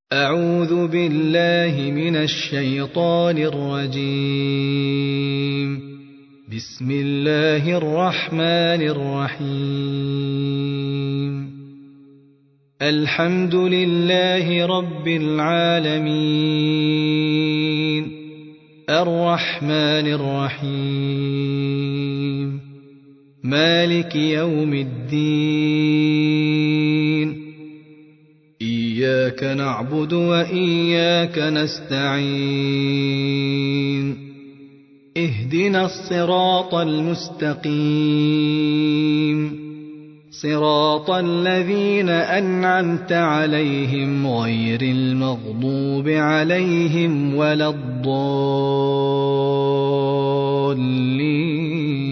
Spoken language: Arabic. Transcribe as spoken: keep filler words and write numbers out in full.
أعوذ بالله من الشيطان الرجيم. بسم الله الرحمن الرحيم. الحمد لله رب العالمين، الرحمن الرحيم، مالك يوم الدين. إياك نعبد وإياك نستعين. اهدنا الصراط المستقيم، صراط الذين أنعمت عليهم غير المغضوب عليهم ولا الضالين.